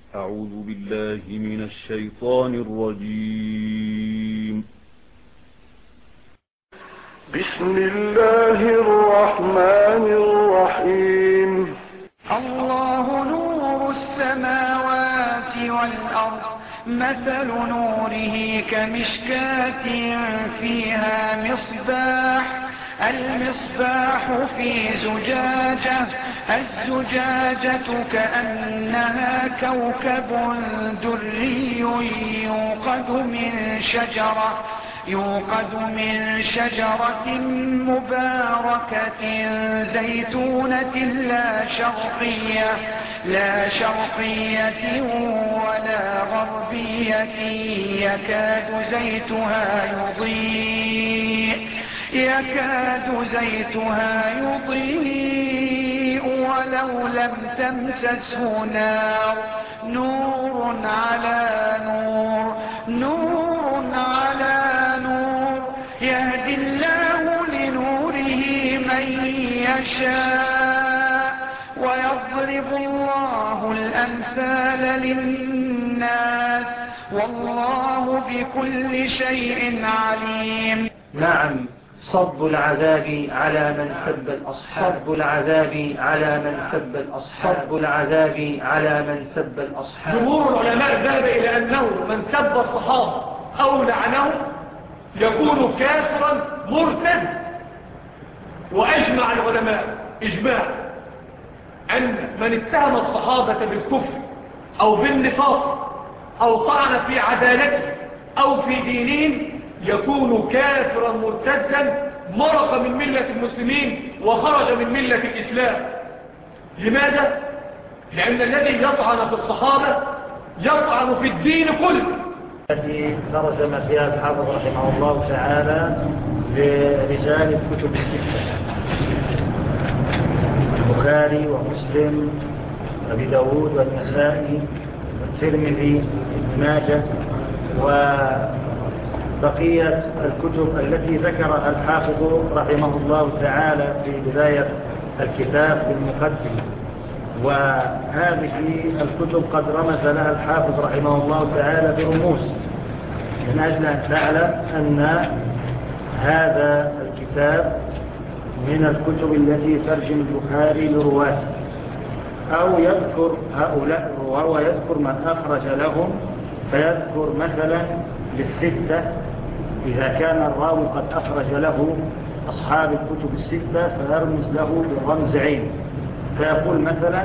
أعوذ بالله من الشيطان الرجيم. بسم الله الرحمن الرحيم. الله نور السماوات والأرض، مثل نوره كمشكاة فيها مصباح، المصباح في زجاجة، الزجاجة كأنها كوكب دري يوقد من شجرة مباركة زيتونة لا شرقية ولا غربية، يكاد زيتها يضيء ولو لم تمسسه نار، نور على نور، يهدي الله لنوره من يشاء، ويضرب الله الأمثال للناس، والله بكل شيء عليم. نعم، صب العذاب على من سب الأصحاب، صب العذاب على من سب الأصحاب، صب العذاب على من سب الأصحاب. جمهور العلماء ذهب إلى أنه من سب الصحابة أو لعنهم يكون كافرا مرتد. وأجمع العلماء إجماع أن من اتهم الصحابة بالكفر أو بالنفاق أو طعن في عدالته أو في دينهم يكون كافرا مرتدا، مرق من ملة المسلمين وخرج من ملة الإسلام. لماذا؟ لأن الذي يطعن في الصحابة يطعن في الدين كله. التي ترجم فيها الحافظ رحمه الله تعالى لرجال الكتب الستة: البخاري ومسلم وابي داود والنسائي والترمذي وابن ماجه، وبقية الكتب التي ذكرها الحافظ رحمه الله تعالى في بداية الكتاب في المقدمة. وهذه الكتب قد رمز لها الحافظ رحمه الله تعالى برموز من أجل أن تعلم أن هذا الكتاب من الكتب التي ترجم البخاري لرواته، أو يذكر هؤلاء الرواة ويذكر من أخرج لهم، فيذكر مثلا للستة إذا كان الراوي قد أخرج له أصحاب الكتب الستة فيرمز له بالرمز عين، فيقول مثلا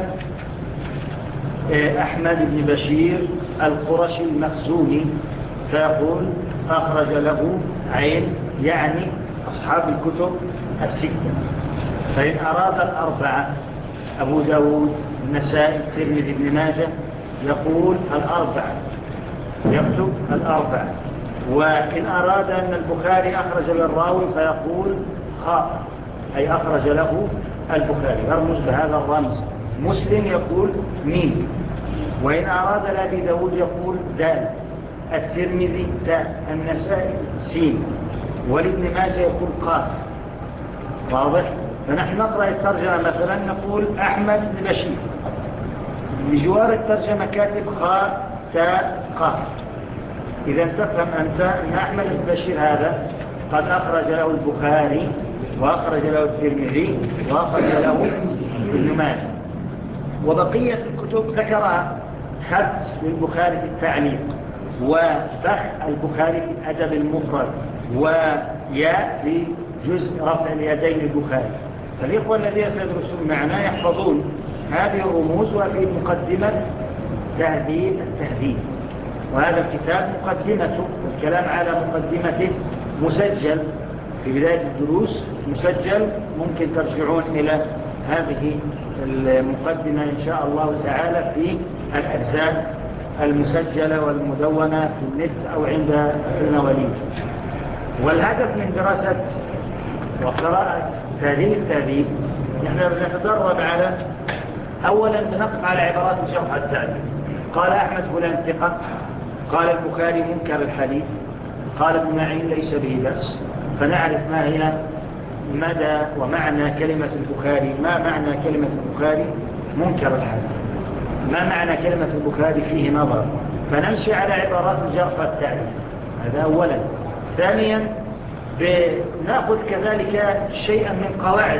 أحمد بن بشير القرشي المخزومي، فيقول أخرج له عين، يعني أصحاب الكتب الستة. فإن أراد الأربعة أبو داود النسائي الترمذي ابن ماجه يقول الأربعة، يكتب الأربعة. وإن أراد أن البخاري أخرج للراوي فيقول خاء، أي أخرج له البخاري، يرمز بهذا الرمز. مسلم يقول ميم، وإن أراد لأبي داود يقول دال، الترمذي تاء، النسائي سين، ولابن ماجه يقول قاف. واضح؟ فنحن نقرأ الترجمة مثلا نقول أحمد بن بشير، بجوار الترجمة كاتب خاء تاء قاف. إذا تفهم أنت أن أحمد بن بشير هذا قد أخرج له البخاري وأخرج له الترمذي وأخرج له ابن ماجه. وبقية الكتب ذكرها خط للبخاري في التعليق، وبخ البخاري في الأدب المفرد، وياء في جزء رفع اليدين البخاري. فالإخوة الذين سيدرسون معنا يحفظون هذه الرموز. وفي مقدمة تهذيب التهذيب، وهذا الكتاب مقدمته والكلام على مقدمته مسجل في بداية الدروس، مسجل، ممكن ترجعون إلى هذه المقدمة إن شاء الله تعالى في الأجزاء المسجلة والمدونة في النت أو عند المواليد. والهدف من دراسة وقراءة تهذيب التهذيب نحن نتدرب على أولا بنقف على عبارات الجرح والتعديل. قال أحمد فلان ثقة، قال البخاري منكر الحديث، قال ابن معين ليس به بأس، فنعرف ما هي مدى ومعنى كلمة البخاري، ما معنى كلمة البخاري منكر الحديث. ما معنى كلمة البخاري فيه نظر، فنمشي على عبارات الجرح والتعديل. هذا أولا. ثانيا بنأخذ كذلك شيئا من قواعد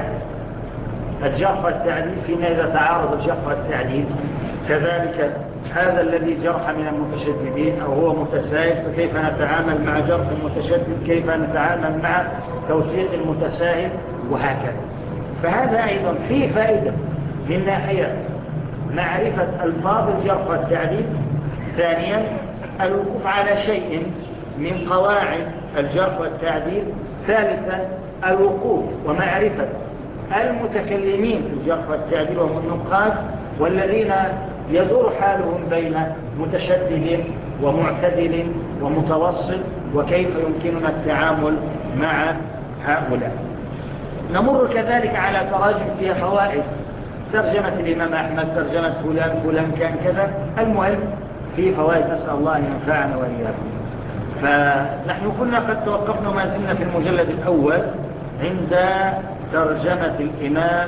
الجرح والتعديل فيما إذا تعارض الجرح والتعديل. كذلك هذا الذي جرح من المتشددين أو هو متساهل، فكيف نتعامل مع جرح المتشدد، كيف نتعامل مع توثيق المتساهل، وهكذا. فهذا أيضا فيه فائدة من ناحية معرفة ألفاظ الجرح والتعديل. ثانيا الوقوف على شيء من قواعد الجرح والتعديل. ثالثا الوقوف ومعرفة المتكلمين في الجرح والتعديل وهم النقاد، والذين يدور حالهم بين متشدد ومعتدل ومتوسط، وكيف يمكننا التعامل مع هؤلاء. نمر كذلك على تراجم فيها فوائد، ترجمة الإمام أحمد، ترجمة فلان كان كذا. المهم في فوائد، نسأل الله أن ينفعنا وإياكم. فنحن كنا قد توقفنا ما زلنا في المجلد الأول عند ترجمة الإمام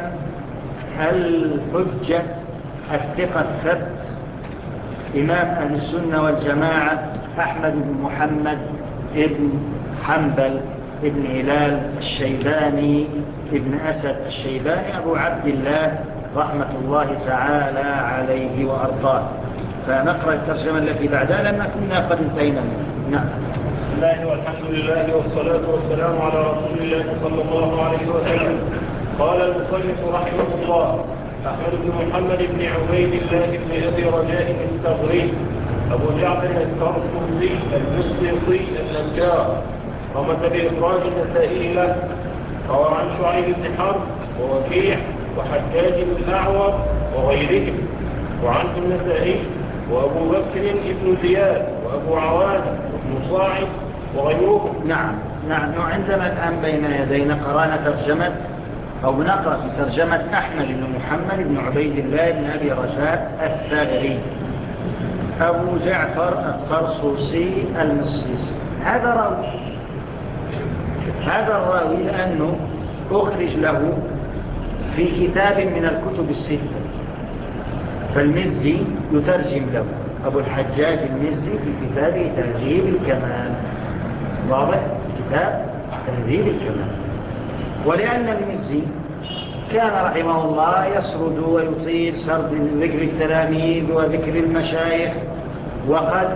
الحجة الثقة الثبت إمام أهل السنة والجماعة أحمد بن محمد بن حنبل بن هلال الشيباني ابن أسد الشيباني أبو عبد الله رحمة الله تعالى عليه وأرضاه. فنقرأ الترجمة التي بعدها لما كنا قد انتهينا منها. نعم. بسم الله والحمد لله والصلاة والسلام على رسول الله صلى الله عليه وسلم. قال المصنف رحمه الله: أحمد بن محمد بن عبيد الله بن أبي رجاء الثغري أبو جعفر الطرطوسي المصيصي النجار، قامت بإخراج النسائي له. روى عن شعيب بن حرب ووكيع وحجاج بن الأعور وغيرهم، وعنه النسائي وأبو بكر بن زياد وأبو عوان وابن صاعد وغيرهم. نعم. عندنا الآن بين يدينا قرانا ترجمة أو بنقرأ في ترجمة أحمد بن محمد بن عبيد الله بن أبي رجاء الثغري أبو جعفر الطرطوسي المصيصي. هذا الراوي لأنه أخرج له في كتاب من الكتب الستة، فالمزي يترجم له أبو الحجاج المزي في كتابه تهذيب الكمال. واضح؟ كتاب تهذيب الكمال. ولأن المزي كان رحمه الله يسرد ويطيل سرد ذكر التلاميذ وذكر المشايخ، وقد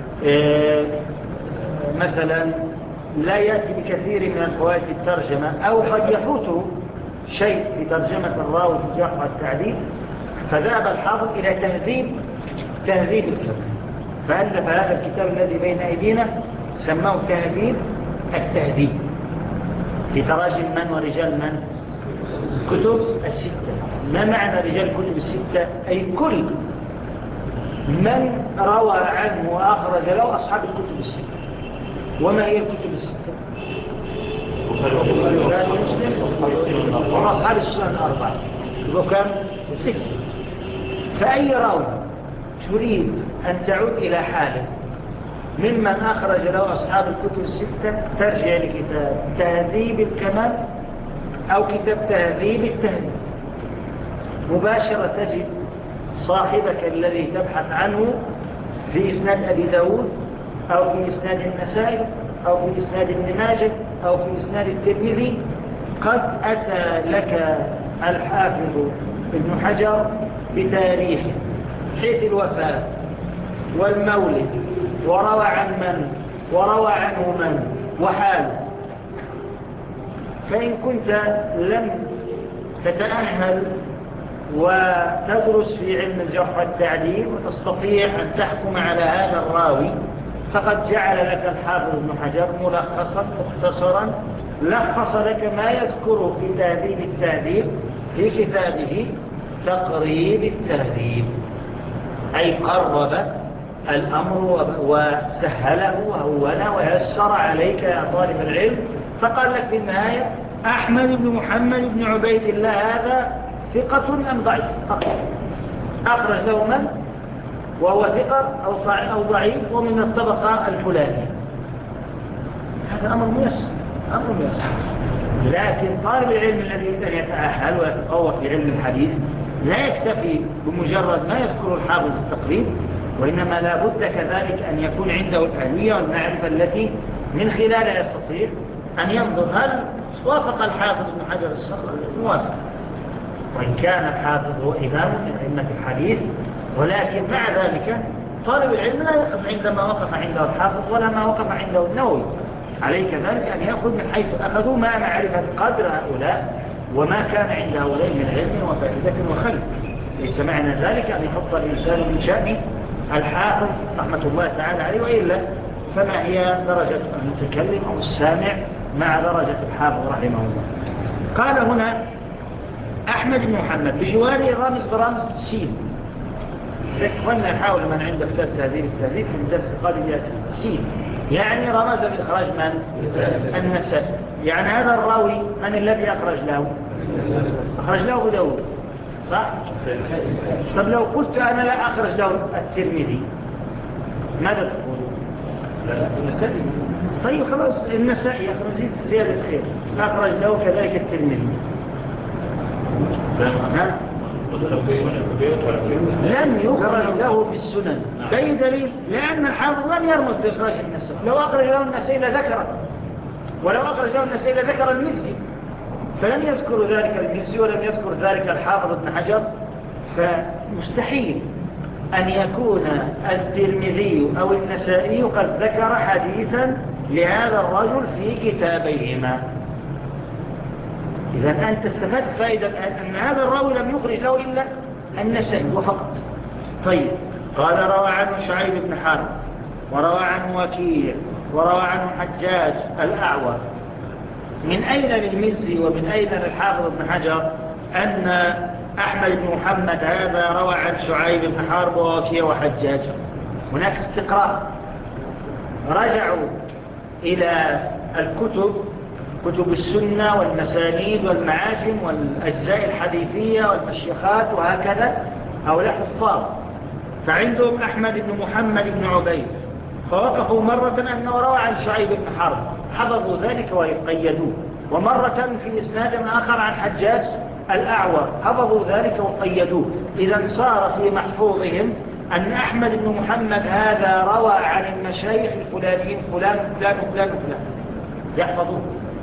مثلا لا يأتي بكثير من الفوائد في الترجمة، أو قد يفوته شيء في ترجمة الراوي في الجرح والتعديل، فذهب الحافظ إلى تهذيب الكمال، فألف هذا الكتاب الذي بين أيدينا سماه تهذيب التهذيب في تراجم من ورجال من؟ كتب الستة. ما معنى رجال الكتب الستة؟ أي كل من روى عنه وأخرج له أصحاب الكتب الستة. وما هي الكتب الستة؟ وأصحاب السنن الأربعة، وكم؟ ستة. فأي راوي تريد أن تعود إلى حاله ممن أخرج له أصحاب الكتب الستة، ترجع لكتاب تهذيب الكمال أو كتاب تهذيب التهذيب. مباشرة تجد صاحبك الذي تبحث عنه في إسناد أبي داود أو في إسناد النسائي أو في إسناد ابن ماجه أو في إسناد الترمذي، قد أتى لك الحافظ ابن حجر بتاريخ حيث الوفاة والمولد وروى عن من وروى عنه من وحاله. فإن كنت لم تتأهل وتدرس في علم الجرح والتعديل وتستطيع أن تحكم على هذا الراوي، فقد جعل لك الحافظ ابن حجر ملخصا مختصرا، لخص لك ما يذكره في تهذيب التهذيب في كتابه تقريب التهذيب، أي قرب الأمر وسهله وهونه ويسر عليك يا طالب العلم. فقال لك في النهاية أحمد بن محمد بن عبيد الله هذا ثقة أم ضعيف؟ أخرج له من وهو ثقة أو ضعيف ومن الطبقة الفلانية. هذا أمر ميسر. لكن طالب العلم الذي يريد أن يتأهل ويتقوى في علم الحديث لا يكتفي بمجرد ما يذكر الحافظ التقريب، وإنما لا بد كذلك أن يكون عنده الآلية والمعرفة التي من خلالها يستطيع أن ينظر هل وافق الحافظ ابن حجر الصخر الموافق، وإن كان الحافظ هو إمام من أئمة الحديث، ولكن مع ذلك طالب العلم لا يقف عندما وقف عنده الحافظ ولا ما وقف عنده النووي، عليه كذلك أن يأخذ من حيث أخذوا ما معرفة قدر هؤلاء وما كان عند هؤلاء من علم وفائدة وخلق. ليس معنى ذلك أن يحط الإنسان من شأن الحافظ رحمة الله تعالى عليه، وإلا فما هي درجة المتكلم أو السامع مع درجة الحافظ رحمه الله. قال هنا أحمد بن محمد بجواره رامز برامز سين، ذكرنا نحاول من عنده كتاب تهذيب التهذيب في الدرس القادم يأتي سين، يعني رمز بإخراج من؟ النسائي. يعني هذا الراوي من الذي أخرج له؟ أخرج له أبو داود، صح؟ طب لو قلت أنا لا أخرج له الترمذي ماذا تقول؟ النسائي. طيب خلاص النسائي أخرج زيادة خير، أخرج له كذلك الترمذي. لم يخرج له في السنن، بأي دليل؟ لأن الحافظ لم يرمز بإخراج النسائي، لو أخرج له النسائي لذكره، ولو أخرج له النسائي لذكر المزي، فلم يذكر ذلك المزي ولم يذكر ذلك الحافظ ابن حجر، فمستحيل أن يكون الترمذي أو النسائي قد ذكر حديثا لهذا الرجل في كتابيهما. إذن أنت استفدت فائدة أن هذا الراوي لم يخرج له إلا النسائي وفقط. طيب قال روى عنه شعيب بن حرب، وروى عنه وكيع، وروى عنه حجاج الأعور. من أين للمزي ومن أين للحافظ ابن حجر أن أحمد بن محمد هذا روى عن شعيب بن حرب ووكيع وحجاج؟ هناك استقراء، رجعوا إلى الكتب، كتب السنة والمسانيد والمعاجم والأجزاء الحديثية والمشيخات وهكذا، هؤلاء حفاظ، فعندهم أحمد بن محمد بن عبيد، فوقفوا مرة أنه روى عن شعيب بن حرب، حفظوا ذلك وقيدوه، ومرة في إسناد آخر عن حجاج الأعور، حفظوا ذلك وقيدوه. إذا صار في محفوظهم أن أحمد بن محمد هذا روى عن المشايخ الفلانيين فلان وفلان وفلان وفلان، يحفظوه،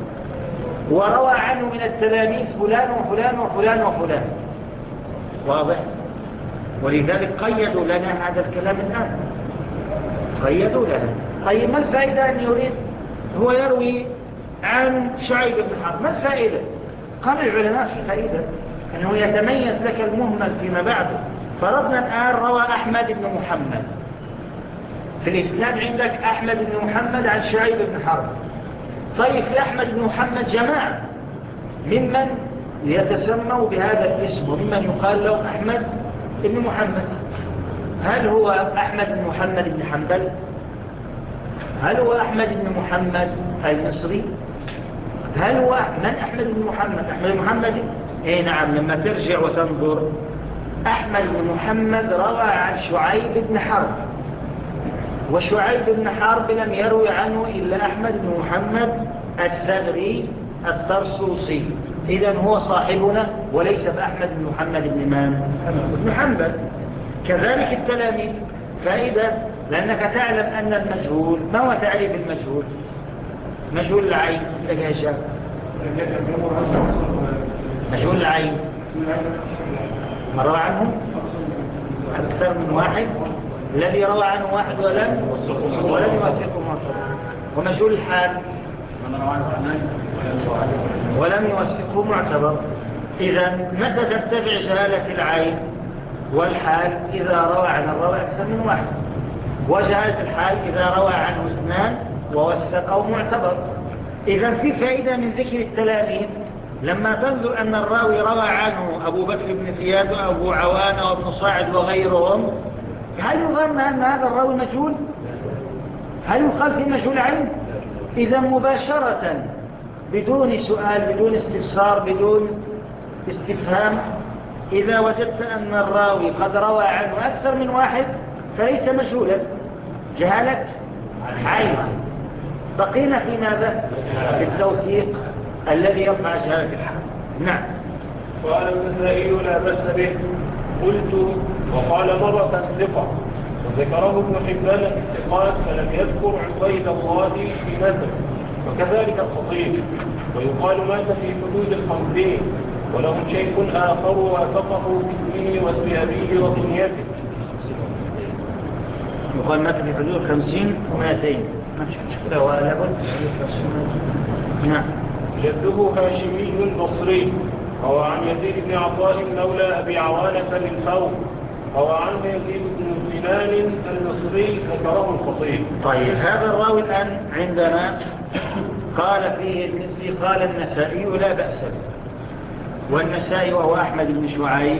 وروى عنه من التلاميذ فلان وفلان وفلان وفلان، واضح؟ ولذلك قيدوا لنا هذا الكلام الآن، قيدوا لنا. طيب ما الفائدة أن يريد هو يروي عن شعيب بن حرب؟ ما الفائدة؟ قال العلماء في فائدة أنه يتميز لك المهمل فيما بعده. فرضنا الآن روى أحمد بن محمد، في الإسلام عندك أحمد بن محمد عن شعيب بن حرب. طيب في أحمد بن محمد جماعة ممن يتسموا بهذا الاسم وممن يقال له أحمد بن محمد. هل هو أحمد بن محمد بن حنبل؟ هل هو أحمد بن محمد المصري؟ هل هو من أحمد بن محمد؟ أحمد بن محمد إيه نعم، لما ترجع وتنظر أحمد بن محمد روى عن شعيب بن حرب، وشعيب بن حرب لم يروي عنه إلا أحمد بن محمد الثغري الطرسوسي. إذن هو صاحبنا وليس بأحمد بن محمد بن حنبل. كذلك التلاميذ. فإذا لأنك تعلم أن المجهول، ما هو تعريف المجهول؟ مجهول العين لك يا شاب، مجهول العين روى عنه أكثر من واحد، الذي روى عنه واحد ولم يوثقه معتبر. ومجهول الحال ولم يوثقه معتبر. إذا متى تتبع جهالة العين والحال؟ إذا روى عن الروى أكثر من واحد. وجهالة الحال إذا روى عنه اثنان ووثقه معتبر. إذا في فائدة من ذكر التلاميذ لما تنظر أن الراوي روى عنه أبو بكر بن زياد وأبو عوان وابن صاعد وغيرهم، هل يظن أن هذا الراوي مجهول؟ هل يقال في مجهول عين؟ إذا مباشرة بدون سؤال، بدون استفسار، بدون استفهام، إذا وجدت أن الراوي قد روى عنه أكثر من واحد فليس مجهولا، جهالة عين. بقينا في ماذا؟ التوثيق الذي يرفع جهالة الحال. نعم. قال النسائي لا بأس به. قلت وقال مرة ثقة، وذكره ابن حبان في الثقات فلم يذكر عبيد الله في نسب، وكذلك الخطيب. ويقال مات في حدود 50، وله شيخ آخر وافقه في اسمه واسم أبيه وكنيته. يقال مات في حدود 50 و200. ما فيش مشكلة ولا بد. نعم. جده هاشمي بصري، هو عن يزيد بن عطاء مولى أبي عوانة للفور، هو عنه يزيد بن سنان المصري ذكره الخطيب. طيب هذا الراوي الآن عندنا قال فيه المزي قال النسائي لا بأس به. والنسائي وهو أحمد بن شعيب.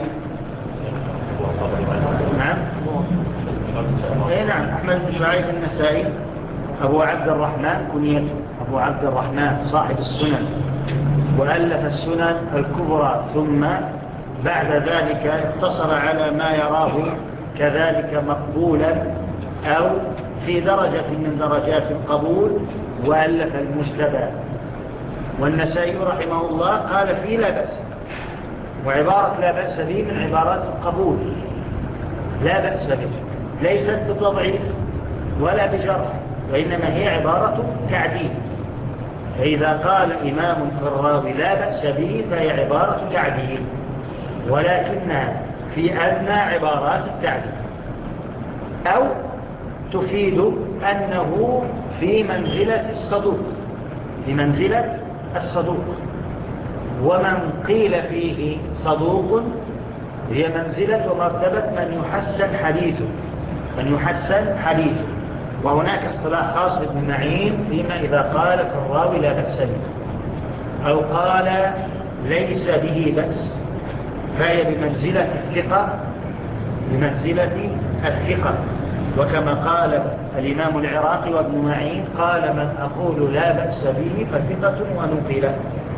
نعم. نعم أحمد بن شعيب النسائي أبو عبد الرحمن كنيته أبو عبد الرحمن صاحب السنن، وألف السنن الكبرى، ثم بعد ذلك اقتصر على ما يراه كذلك مقبولا أو في درجة من درجات القبول، وألف المجتبى. والنسائي رحمه الله قال فيه لا بأس، وعبارة لا بأس به من عبارات القبول، لا بأس به ليست بتضعيف ولا بجرح، وإنما هي عبارة تعديل. فإذا قال إمام في الراوي لا بأس به فهي عبارة تعديل، ولكنها في أدنى عبارات التعديل، أو تفيد أنه في منزلة الصدوق، في منزلة الصدوق. ومن قيل فيه صدوق هي منزلة ومرتبة من يحسن حديثه، من يحسن حديثه. وهناك اصطلاح خاص بابن معين فيما إذا قال في الراوي لا بأس به أو قال ليس به بأس، فهي بمنزلة الثقة، بمنزلة الثقة. وكما قال الإمام العراقي وابن معين قال من أقول لا بأس به فثقة ونقل.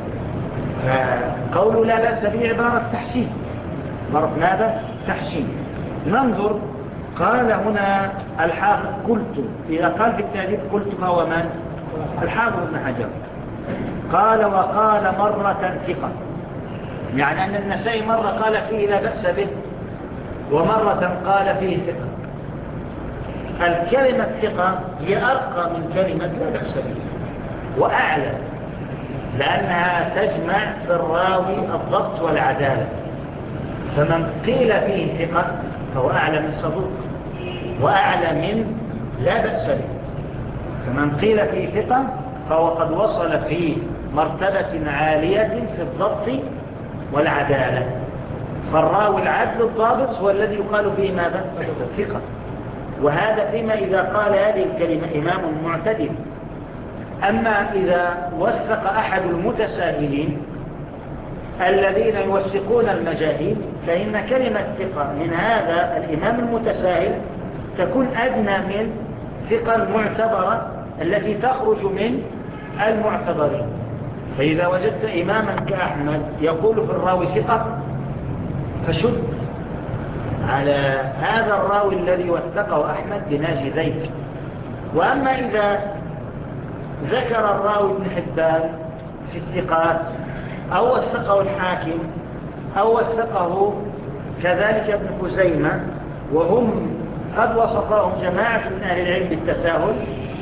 فقول لا بأس به عبارة تحسين، عبارة ماذا؟ تحسين. ننظر، قال هنا الحافظ قلت، إذا قال في التأليف قلت فهو من؟ الحافظ ابن حجر. قال وقال مرة ثقة، يعني أن النسائي مرة قال فيه لا بأس به ومرة قال فيه ثقة. الكلمة ثقة هي أرقى من كلمة لا بأس به وأعلى، لأنها تجمع في الراوي الضبط والعدالة. فمن قيل فيه ثقة فهو أعلى من صدوق وأعلى من لا بأس به. فمن قيل فيه ثقة فهو قد وصل في مرتبة عالية في الضبط والعدالة. فالراوي العدل الضابط هو الذي يقال فيه ماذا؟ ثقة. وهذا فيما إذا قال هذه الكلمة إمام معتدل. أما إذا وثق أحد المتساهلين الذين يوثقون المجاهيل، فإن كلمة ثقة من هذا الإمام المتساهل تكون أدنى من ثقة المعتبرة التي تخرج من المعتبرين. فإذا وجدت إماما كأحمد يقول في الراوي ثقة فشد على هذا الراوي الذي وثقه أحمد بناجي ذيك. وأما إذا ذكر الراوي ابن حبان في الثقات أو وثقه الحاكم أو وثقه كذلك ابن خزيمة وهم قد وصفهم جماعة من أهل العلم بالتساهل،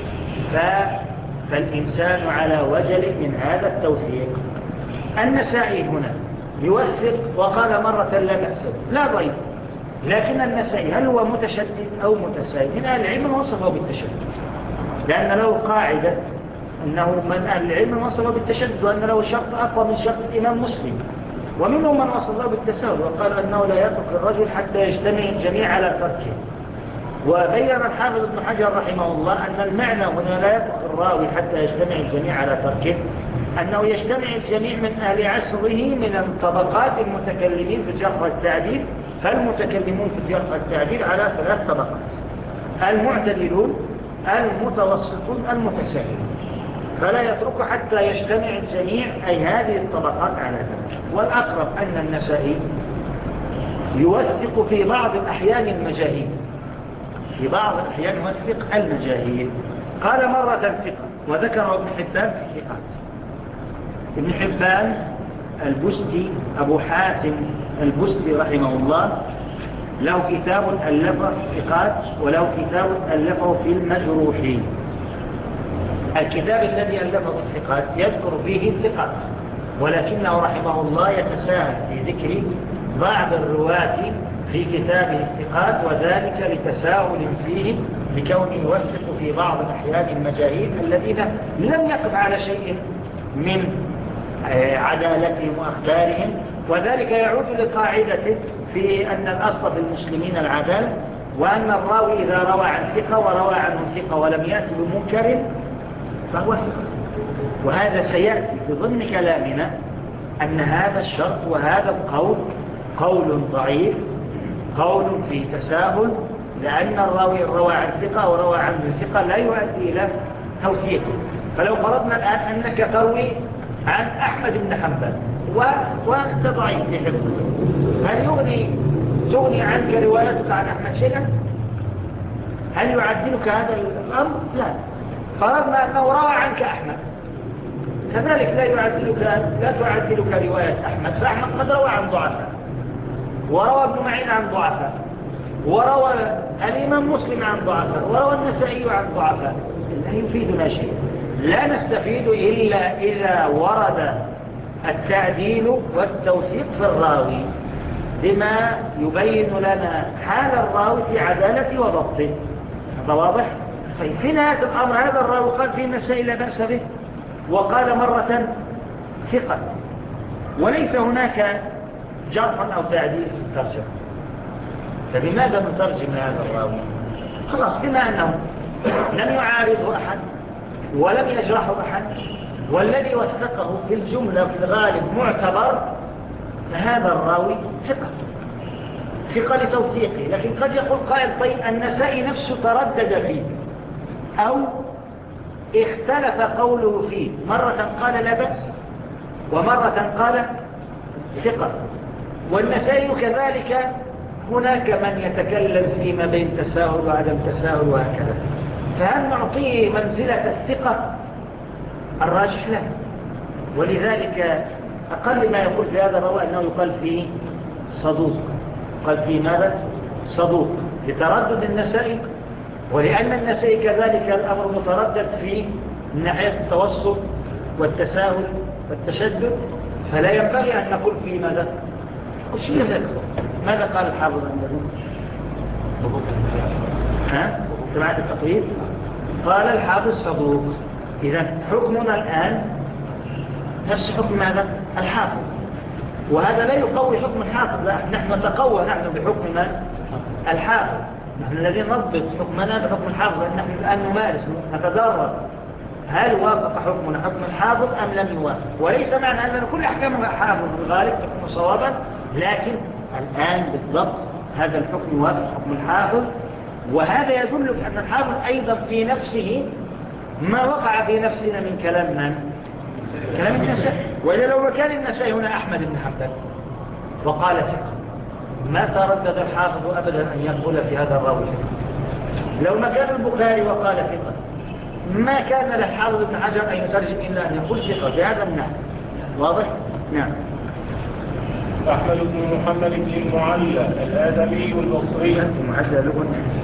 فالإنسان على وجل من هذا التوثيق. النسائي هنا يوثق وقال مرة لا بأس به لا ضير، لكن النسائي هل هو متشدد أو متساهل؟ من أهل العلم وصفه بالتشدد، لأن له قاعدة أنه من أهل العلم وصفه بالتشدد، وأن له شرط أقوى من شرط الإمام مسلم. ومنهم من وصفه بالتساهل وقال أنه لا يترك الرجل حتى يجتمع الجميع على تركه. وبين الحافظ ابن حجر رحمه الله أن المعنى هنا لا يترك الراوي حتى يجتمع الجميع على تركه، أنه يجتمع الجميع من أهل عصره من الطبقات المتكلمين في الجرح والتعديل. فالمتكلمون في الجرح والتعديل على 3 طبقات: المعتدلون، المتوسطون، المتساهلون. فلا يترك حتى يجتمع الجميع أي هذه الطبقات على ذلك. والأقرب أن النسائي يوثق في بعض الأحيان المجاهيل، في بعض الأحيان يوثق المجاهيل. قال مرة ثقة، وذكر ابن حبان في الثقات. ابن حبان البستي أبو حاتم البستي رحمه الله له كتاب ألفه في الثقات وله كتاب ألفه في المجروحين. الكتاب الذي ألفه في الثقات يذكر فيه الثقات، ولكنه رحمه الله يتساهل في ذكر بعض الرواة في كتابه الثقات، وذلك لتساهل فيه لكونه يوثق في بعض الأحيان المجاهيل الذين لم يقف على شيء من عدالتهم وأخبارهم، وذلك يعود لقاعدة في أن الأصل في المسلمين العدالة، وأن الراوي إذا روى عن ثقة وروى عنه ثقة ولم يأتي بمنكر فهو ثقة. وهذا سيأتي في ضمن كلامنا أن هذا الشرط وهذا القول قول ضعيف، قول فيه تساهل، لأن الراوي روى عن ثقة وروى عنه ثقة لا يؤدي إلى توثيقه. فلو فرضنا الآن أنك تروي عن أحمد بن حنبل وأنت ضعيف في حفظه، هل تغني عنك روايتك عن أحمد شيئا؟ هل يعدلك هذا الأمر؟ لا. فرضنا أنه روى عنك أحمد، كذلك لا تعدلك رواية أحمد، فأحمد قد روى عن ضعفاء، وروى ابن معين عن ضعفاء، وروى الإمام مسلم عن ضعفاء، وروى النسائي عن ضعفاء. لا يفيدنا شيء، لا نستفيد إلا إذا ورد التعديل والتوثيق في الراوي بما يبين لنا حال الراوي في عدالته وضبطه. هذا واضح؟ طيب في نهاية الأمر هذا الراوي قال في النسائي لا بأس به، وقال مرة ثقة، وليس هناك جرح أو تعديل في الترجمة، فبماذا نترجم هذا الراوي؟ خلاص، بما أنه لم يعارضه أحد ولم يجرحه أحد، والذي وثقه في الجملة في الغالب معتبر، فهذا الراوي ثقة لتوثيقه. لكن قد يقول قائل طيب النسائي نفسه تردد فيه أو اختلف قوله فيه، مرة قال لا بأس ومرة قال ثقة، والنسائي كذلك هناك من يتكلم فيما بين تساهل وعدم تساهل وهكذا. فهل نعطيه منزلة الثقة؟ الراجح له. ولذلك أقل ما يقول في هذا الرواء أنه يقال فيه صدوق. قال فيه ماذا؟ صدوق، لتردد النسائي، ولأن النسائي كذلك الأمر متردد في ناحية التوسط والتساهل والتشدد، فلا ينبغي أن نقول فيه ماذا؟ وش يذكر؟ ماذا قال الحافظ عندنا؟ سمعت التقريب؟ قال الحافظ صدوق. إذن حكمنا الآن نفس حكم ماذا؟ الحافظ، وهذا لا يقوي حكم الحافظ، لا، نحن نتقوى نحن بحكم الحافظ، نحن الذين نضبط حكمنا بحكم الحافظ، لأن نحن الآن نمارس نتدرب هل وافق حكمنا حكم الحافظ أم لم يوافق. وليس معنى أننا كل أحكام الحافظ بالغالب تكون صوابا، لكن الآن بالضبط هذا الحكم يوافق حكم الحافظ، وهذا يدلك أن الحافظ أيضا في نفسه ما وقع في نفسنا من كلام من؟ كلام النسائي. وإذا لو كان النسائي هنا أحمد بن حنبل وقال ثقة، ما تردد الحافظ أبدا أن يقول في هذا الراوي ثقة. لو ما كان البخاري وقال ثقة، ما كان للحافظ بن حجر أن يترجم إلا أن يقول ثقة بهذا النحو. واضح؟ نعم. أحمد بن محمد بن المعلى الآدمي البصري. المعلى لغة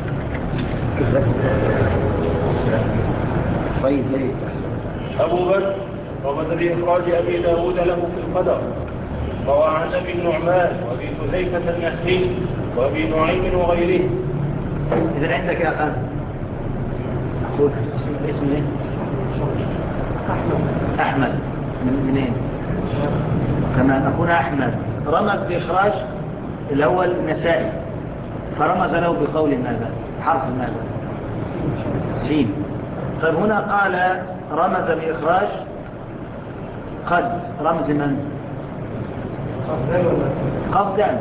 طيب. أبو بكر رمز بإخراج أبي داود له في القدر، روى عن أبي النعمان وأبي حذيفة النخعي وأبي نعيم وغيره. إذا عندك يا أخي أقول اسمه أحمد منين؟ كمان أخونا أحمد رمز بإخراج الأول النسائي، فرمز له بقول ماذا؟ حرف ماذا؟ سين. طيب هنا قال رمز بإخراج قد، رمز من؟ قد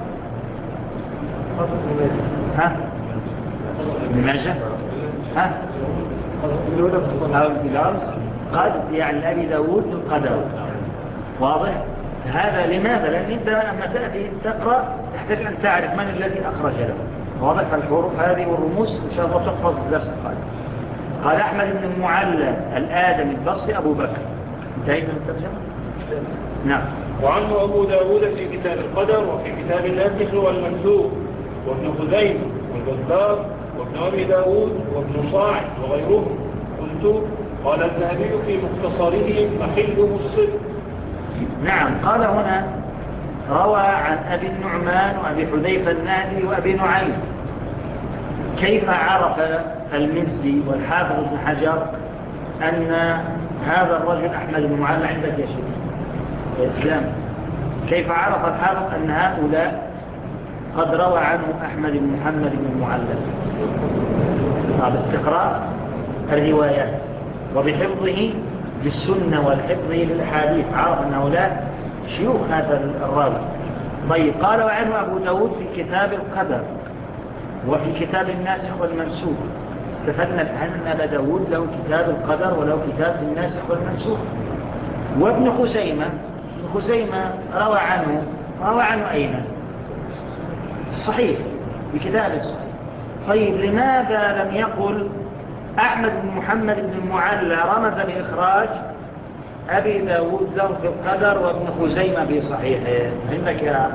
ها؟ بماذا؟ ها؟ قد يعني أبي داود القدر. واضح؟ هذا لماذا؟ لأن أنت لما تأتي تقرأ تحتاج أن تعرف من الذي أخرج له. واضح؟ الحروف هذه والرموز إن شاء الله تحفظ في درس القادم. قال أحمد بن المعلى الآدمي البصري أبو بكر. انتهيت من الترجمة؟ نعم. وعنه أبو داود في كتاب القدر وفي كتاب الناسخ والمنسوخ، وابن خزيمة والبزار وابن أبي داود وابن صاعد وغيرهم. قلت قال الذهبي في مختصره محله الصدق. نعم. قال هنا روى عن أبي النعمان وأبي حذيفة النهدي وأبي نعيم. كيف عرف المزي والحافظ ابن حجر أن هذا الرجل أحمد بن معلى عندك يا شيخ الإسلام؟ كيف عرف الحافظ أن هؤلاء قد روى عنه أحمد بن محمد بن معلى؟ باستقراء الروايات وبحفظه للسنة والحفظه للأحاديث، عرف أن هؤلاء شيوخ هذا الراوي. طيب، قال وعنه أبو داود في كتاب القدر وفي كتاب الناسخ والمنسوخ. استفدنا أن أبا داود له كتاب القدر وله كتاب الناسخ والمنسوخ. وابن خزيمة روى عنه أين؟ الصحيح، بكتاب الصحيح. طيب، لماذا لم يقل أحمد بن محمد بن المعلى رمز بإخراج أبي داود له في القدر وابن خزيمة بصحيحه عندك يا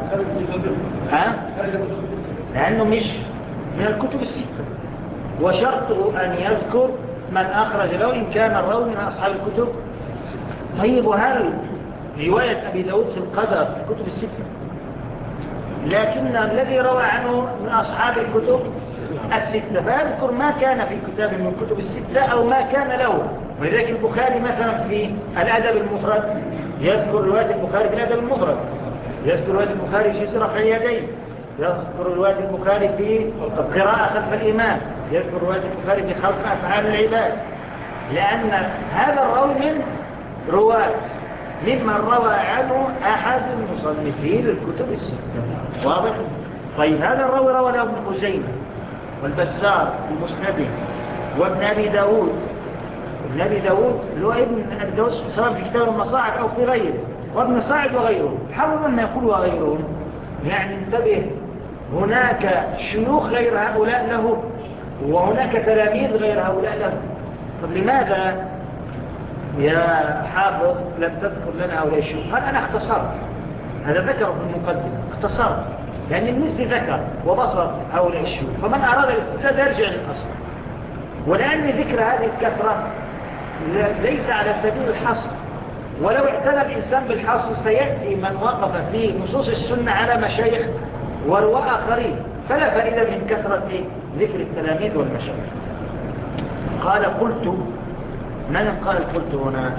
لأنه مش من الكتب الستة، وشرطه أن يذكر من أخرج له إن كان الراوي من أصحاب الكتب. طيب، وهل رواية أبي داود في القدر في الكتب الستة؟ لكن الذي روى عنه من أصحاب الكتب الستة، فيذكر ما كان في كتاب من الكتب الستة أو ما كان له. ولذلك البخاري مثلا في الأدب المفرد يذكر رواية البخاري في الأدب المفرد، يذكر رواية البخاري في رفع اليدين، يذكر رواية البخاري في القراءة خلف الإمام، يذكر رواية البخاري في خلق أفعال العباد، لأن هذا الراوي من رواة ممن روى عنه أحد المصنفين للكتب الستة. واضح؟ طيب، هذا الراوي روى له ابن خزيمة والبزار في مسنده وابن أبي داود. ابن أبي داود اللي هو ابن أبي داود سواء في كتاب المصاعد أو في غيره، وابن صاعد وغيره. حاول ما يقول وغيرهم، يعني انتبه، هناك شيوخ غير هؤلاء له وهناك تلاميذ غير هؤلاء له. طب لماذا يا حافظ لم تذكر لنا هؤلاء الشيوخ؟ قال أنا اختصرت، هذا ذكره في المقدمة، اختصرت لأن المزي ذكر وبسط هؤلاء الشيوخ، فمن أراد الاستزادة يرجع للأصل. ولأن ذكر هذه الكثرة ليس على سبيل الحصر، ولو اعتنى الإنسان بالحصر سيأتي من وقف في نصوص السنة على مشايخ ورواء آخرين، فلا فائدة من كثرة ذكر التلاميذ والمشايخ. قال قلت، من قال قلت هنا؟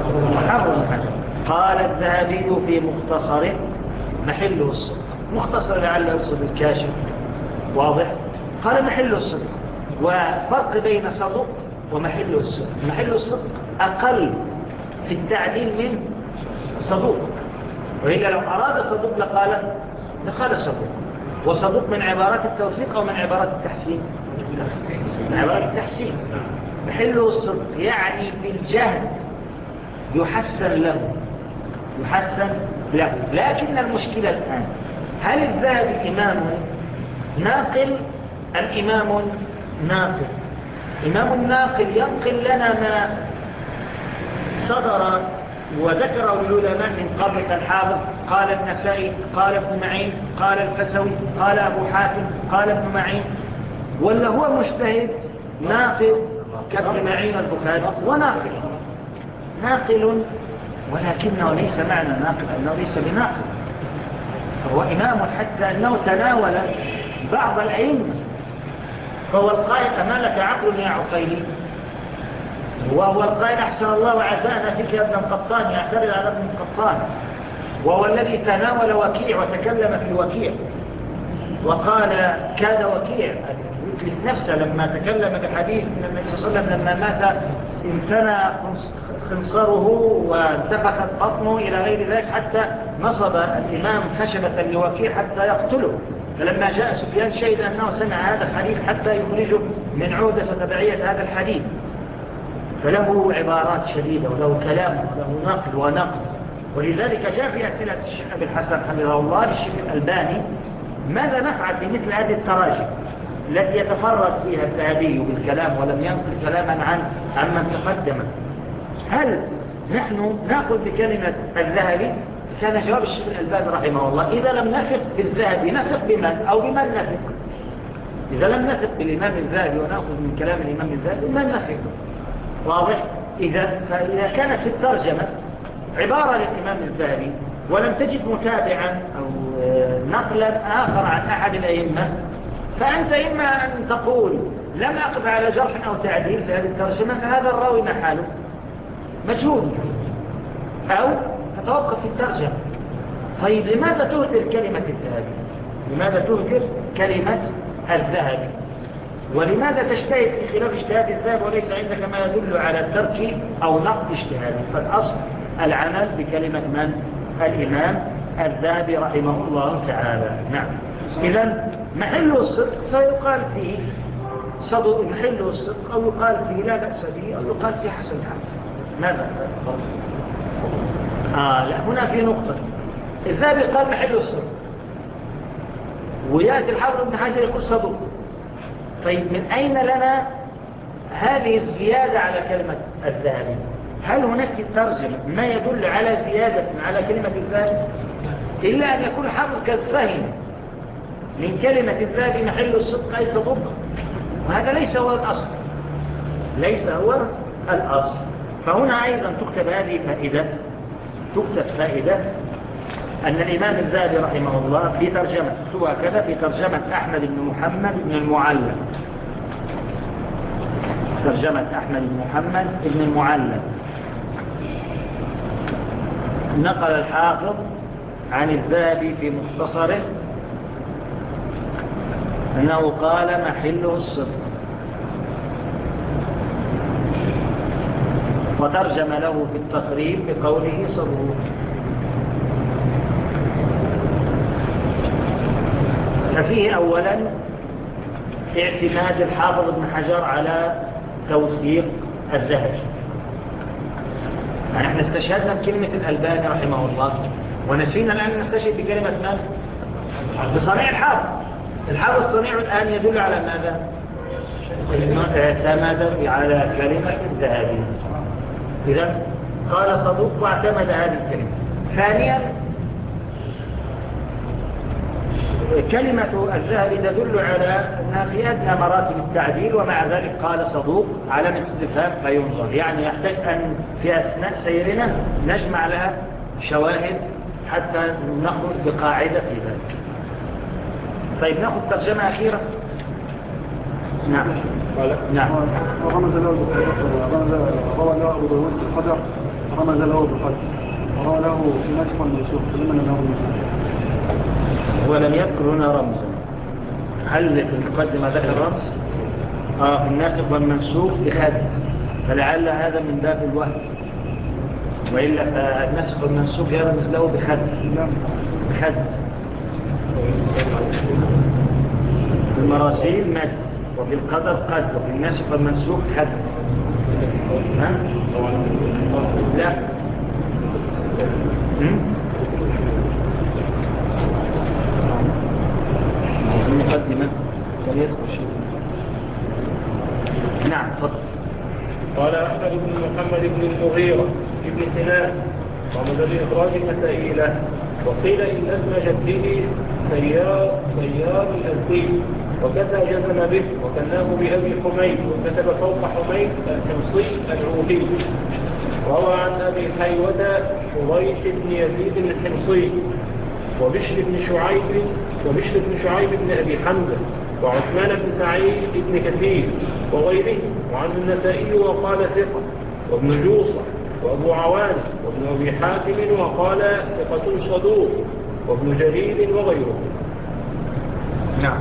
قال الذهبي في مختصر محله الصدق. مختصر لعله يقصد الكاشف، واضح؟ قال محله الصدق، وفرق بين صدق ومحله الصدق. محله الصدق أقل في التعديل من صدوق، وإلا لو أراد صدوق لقال صدوق. وصدوق من عبارات التوثيق أو من عبارات التحسين؟ من عبارات التحسين. محله الصدق يعني بالجهل يحسن له. لكن المشكلة الآن، هل الذهبي إمام ناقل أم إمام ناقل؟ إمام ناقل ينقل لنا ما صدر وذكره العلماء من قبل كالحافظ، قال النسائي، قال ابن معين، قال الفسوي، قال أبو حاتم، قال ابن معين. ولا هو مجتهد ناقل كابن معين البخاري ناقل ولكنه ليس معنى ناقل أنه ليس بناقل، فهو إمام حتى أنه تناول بعض الأئمة. فهو القائل أمالك عقل يا عقيلي، وهو القائل أحسن الله وعزانا فيك يا ابن القطان، يعترض على ابن القطان، وهو الذي تناول وكيع وتكلم في وكيع وقال كاد وكيع يتلف نفسه لما تكلم بحديث من النبي صلى الله عليه وسلم لما مات امتنى خنصره وانتفخت بطنه إلى غير ذلك، حتى نصب الإمام خشبة لوكيع حتى يقتله. فلما جاء سفيان شهد أنه سمع هذا الحديث حتى يخرجه من عودة وتبعية هذا الحديث. فله عبارات شديدة وله كلام وله نقل ونقل. ولذلك جاء في أسئلة الشيخ أبي الحسن حفظه الله للشيخ الألباني: ماذا نفعل في مثل هذه التراجم التي يتفرد فيها الذهبي بالكلام ولم ينقل كلاما عن من تقدم؟ هل نحن نأخذ بكلمة الذهبي كان جواب الشيخ الألباني رحمه الله إذا لم نثق بالذهبي نثق بمن أو بمن نثق. إذا لم نثق بالإمام الذهبي ونأخذ من كلام الإمام الذهبي من نثق. واضح؟ فإذا كانت في الترجمة عبارة للإمام الذهبي ولم تجد متابعا أو نقلا آخر عن أحد الأئمة، فأنت إما أن تقول لم أقف على جرح أو تعديل في هذه الترجمة فهذا الراوي محاله مجهول، أو تتوقف في الترجمة. طيب لماذا تهدر كلمة الذهبي؟ لماذا تهدر كلمة الذهبي؟ ولماذا تجتهد في خلاف اجتهاد الذهب وليس عندك ما يدل على ترك أو نقد اجتهاده؟ فالأصل العمل بكلمة من؟ الإمام الذهبي رحمه الله تعالى. نعم. إذن محله الصدق فيقال فيه صدق، محله الصدق، أو يقال فيه لا بأس به، أو يقال فيه حسن الحمد. ماذا؟ لا، هنا في نقطة. الذهبي قال محله الصدق، ويأتي الحافظ ابن حجر يقول صدق. طيب من أين لنا هذه الزيادة على كلمة الذهبي؟ هل هناك في الترجمة ما يدل على زيادة على كلمة الذهبي؟ إلا أن يكون الحافظ قد فهم من كلمة الذهبي محل الصدق أي صدق، وهذا ليس هو الأصل، ليس هو الأصل. فهنا أيضا تكتب هذه فائدة، تكتب فائدة أن الإمام الذهبي رحمه الله في ترجمة، اكتبها كذا، في ترجمة أحمد بن محمد بن المعلم، ترجمة أحمد بن محمد بن المعلم، نقل الحافظ عن الذهبي في مختصره أنه قال محله الصدق، وترجم له في التقريب بقوله صدوق. ففيه أولا اعتماد الحافظ ابن حجر على توثيق الذهبي. يعني احنا استشهدنا بكلمة الألباني رحمه الله، ونسينا الآن نستشهد بكلمة من؟ بصنيع الحافظ. الحافظ صنيع الآن يدل على ماذا؟ اعتمد على كلمة الذهبي. إذن قال صدوق واعتمد هذه الكلمة. ثانيا كلمة الذهبي تدل على أنها في أدنى مراتب التعديل، ومع ذلك قال صدوق علامة استفهام فينظر، يعني يحتاج أن في أثناء سيرنا نجمع لها شواهد حتى نخرج بقاعدة في ذلك. طيب نأخذ ترجمة أخيرة. نعم. نعم. ورمز له روى له أبو داود بالقدر، رمز له بالقدر، وروى له في نسخ المنسوخ، فلمن له المنسوخ. هو لم يذكر هنا رمزا. هل في المقدمة ذكر رمز؟ في الناسخ والمنسوخ بخد، فلعل هذا من باب الوهم، وإلا الناسخ والمنسوخ يرمز له بخد. بخد. في المراسيل مد، وفي القدر قد، وفي الناسخ والمنسوخ خد. ها؟ لا. المقدمة سيدخل شيء. نعم فضل. قال أحمد بن محمد بن المغيرة بن سنان رمز لإخراج النسائي له، وقيل إن اسم جده سيار الأزدي، وكذا جزم به، وكناه بأبي حميد، وكتب فوق حميد الحمصي العوفي. روى عن أبي حيوة شريح بن يزيد الحمصي، وبشر بن شعيب بن أبي حمزة، وعثمان بن سعيد بن كثير وغيره. وعن النسائي وقال ثقة، وابن جوصة، وأبو عوان، وابن أبي حاتم وقال ثقة صدوق، وابن جرير وغيره. نعم.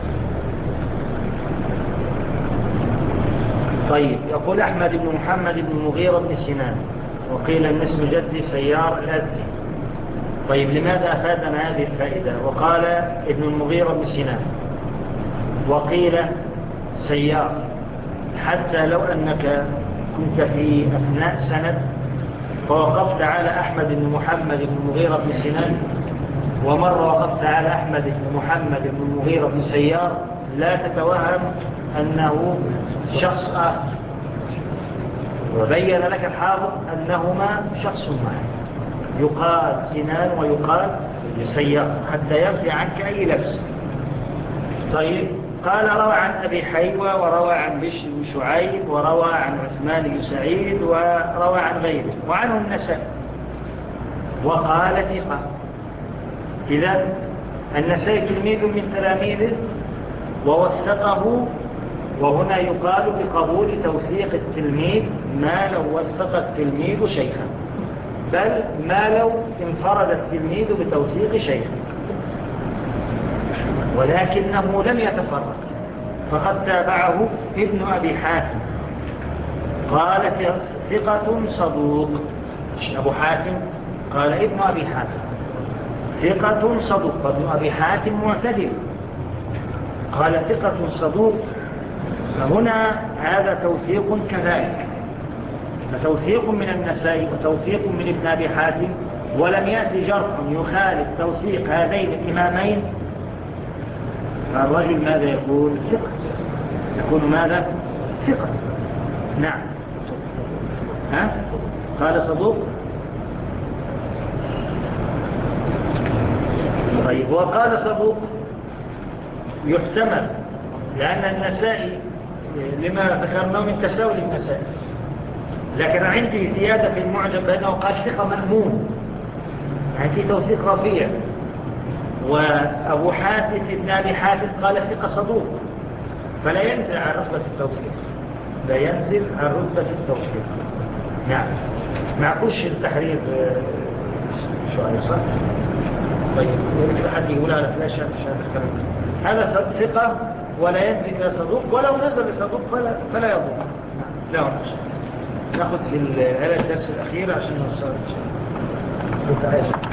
طيب يقول أحمد بن محمد بن المغيرة بن سنان، وقيل أن اسم جدي سيار الأزدي. طيب لماذا أفادنا هذه الفائدة؟ وقال ابن المغيرة بن سنان، وقيل سيار، حتى لو أنك كنت في أثناء سند فوقفت على أحمد بن محمد بن المغيرة بن سنان، ومرة وقفت على أحمد بن محمد بن المغيرة بن سيار، لا تتوهم أنه شخص آخر، وبين لك الحافظ أنهما شخص واحد. يقال سنان ويقال سياق حتى ينفي عنك أي لبس. طيب قال روى عن أبي حيوة وروى عن بشر بن شعيب وروى عن عثمان بن سعيد وروى عن غيره وعنه النسائي وقال ثقة. إذا النسائي تلميذ من تلاميذه ووثقه، وهنا يقال بقبول توثيق التلميذ ما لو وثق التلميذ شيخا، بل ما لو انفرد التلميذ بتوثيق شيخا، ولكنه لم يتفرد فقد تابعه ابن أبي حاتم قال ثقة صدوق. أبو حاتم قال ابن أبي حاتم ثقة صدوق، وابن أبي حاتم معتدل قال ثقة صدوق. فهنا هذا توثيق كذلك، فتوثيق من النسائي وتوثيق من ابن أبي حاتم، ولم يأتي جرح يخالف توثيق هذين الإمامين، فالرجل ماذا يكون؟ ثقة. يكون ماذا؟ ثقة. نعم. ها؟ قال صدوق. طيب وقال صدوق يحتمل، لأن النسائي لما ذكرناه من تساؤل النسائي، لكن عندي زيادة في المعجم بأنه قال ثقة مأمون، يعني في توثيق رفيع. وأبو حاتم ابن أبي حاتم قال ثقة صدوق، فلا ينزل عن رتبة التوثيق، لا ينزل عن رتبة التوثيق. نعم. معكوش التحرير شوية صح؟ طيب يجب حد يقول على فلاشة عشان الكلام هذا ثقة ولا ينزل إلى صدوق، ولو نزل لصدوق فلا يضر. لا ناخذ في الدرس الأخير عشان نصار إن شاء الله.